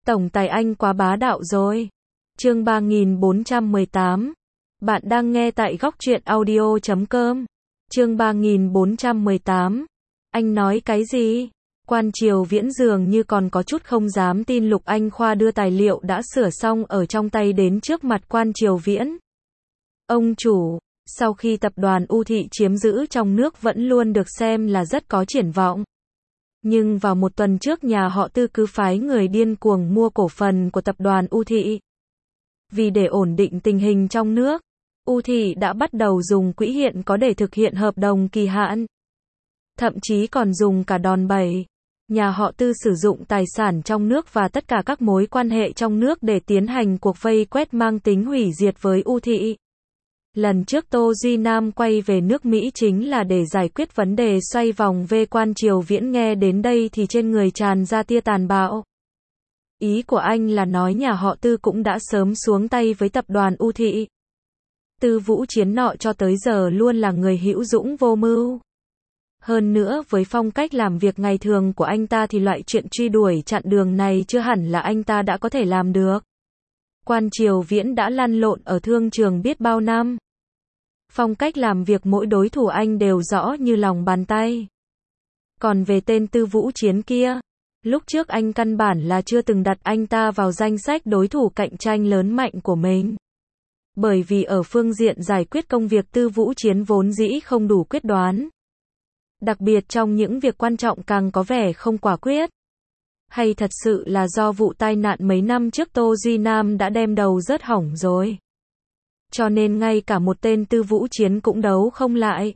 Tổng tài anh quá bá đạo rồi. Chương 3418. Bạn đang nghe tại góc truyện audio.com. Chương 3418. Anh nói cái gì? Quan Triều Viễn dường như còn có chút không dám tin Lục Anh Khoa đưa tài liệu đã sửa xong ở trong tay đến trước mặt Quan Triều Viễn. Ông chủ, sau khi tập đoàn U Thị chiếm giữ trong nước vẫn luôn được xem là rất có triển vọng. Nhưng vào một tuần trước nhà họ Tư cứ phái người điên cuồng mua cổ phần của tập đoàn U Thị. Vì để ổn định tình hình trong nước, U Thị đã bắt đầu dùng quỹ hiện có để thực hiện hợp đồng kỳ hạn. Thậm chí còn dùng cả đòn bẩy. Nhà họ Tư sử dụng tài sản trong nước và tất cả các mối quan hệ trong nước để tiến hành cuộc vây quét mang tính hủy diệt với U Thị. Lần trước Tô Duy Nam quay về nước Mỹ chính là để giải quyết vấn đề xoay vòng về Quan Triều Viễn nghe đến đây thì trên người tràn ra tia tàn bạo. Ý của anh là nói nhà họ Tư cũng đã sớm xuống tay với tập đoàn U Thị. Tư Vũ Chiến nọ cho tới giờ luôn là người hữu dũng vô mưu. Hơn nữa với phong cách làm việc ngày thường của anh ta thì loại chuyện truy đuổi chặn đường này chưa hẳn là anh ta đã có thể làm được. Quan Triều Viễn đã lăn lộn ở thương trường biết bao năm. Phong cách làm việc mỗi đối thủ anh đều rõ như lòng bàn tay. Còn về tên Tư Vũ Chiến kia, lúc trước anh căn bản là chưa từng đặt anh ta vào danh sách đối thủ cạnh tranh lớn mạnh của mình. Bởi vì ở phương diện giải quyết công việc Tư Vũ Chiến vốn dĩ không đủ quyết đoán. Đặc biệt trong những việc quan trọng càng có vẻ không quả quyết. Hay thật sự là do vụ tai nạn mấy năm trước Tô Duy Nam đã đem đầu rớt hỏng rồi. Cho nên ngay cả một tên Tư Vũ Chiến cũng đấu không lại.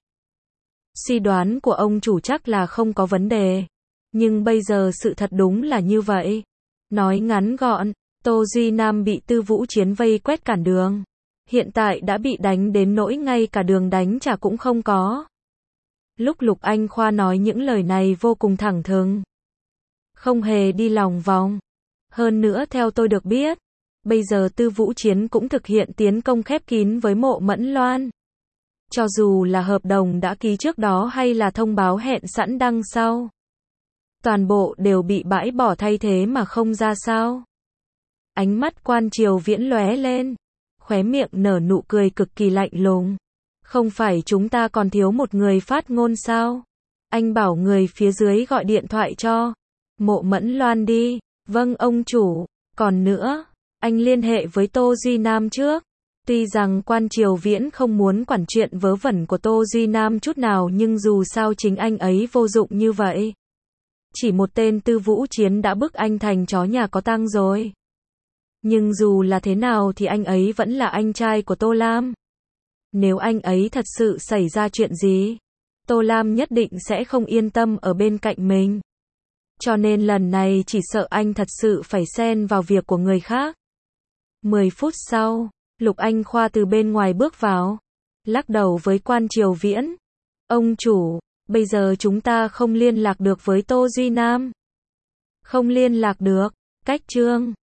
Suy đoán của ông chủ chắc là không có vấn đề. Nhưng bây giờ sự thật đúng là như vậy. Nói ngắn gọn, Tô Duy Nam bị Tư Vũ Chiến vây quét cản đường. Hiện tại đã bị đánh đến nỗi ngay cả đường đánh trả cũng không có. Lúc Lục Anh Khoa nói những lời này vô cùng thẳng thừng. Không hề đi lòng vòng. Hơn nữa theo tôi được biết, bây giờ Tư Vũ Chiến cũng thực hiện tiến công khép kín với Mộ Mẫn Loan. Cho dù là hợp đồng đã ký trước đó hay là thông báo hẹn sẵn đăng sau. Toàn bộ đều bị bãi bỏ thay thế mà không ra sao. Ánh mắt Quan Triều Viễn lóe lên. Khóe miệng nở nụ cười cực kỳ lạnh lùng. Không phải chúng ta còn thiếu một người phát ngôn sao? Anh bảo người phía dưới gọi điện thoại cho Mộ Mẫn Loan đi. Vâng ông chủ. Còn nữa, anh liên hệ với Tô Duy Nam trước. Tuy rằng Quan Triều Viễn không muốn quản chuyện vớ vẩn của Tô Duy Nam chút nào nhưng dù sao chính anh ấy vô dụng như vậy. Chỉ một tên Tư Vũ Chiến đã bức anh thành chó nhà có tang rồi. Nhưng dù là thế nào thì anh ấy vẫn là anh trai của Tô Lam. Nếu anh ấy thật sự xảy ra chuyện gì, Tô Lam nhất định sẽ không yên tâm ở bên cạnh mình. Cho nên lần này chỉ sợ anh thật sự phải xen vào việc của người khác. 10 phút sau, Lục Anh Khoa từ bên ngoài bước vào, lắc đầu với Quan Triều Viễn. Ông chủ, bây giờ chúng ta không liên lạc được với Tô Duy Nam. Không liên lạc được, cách chương.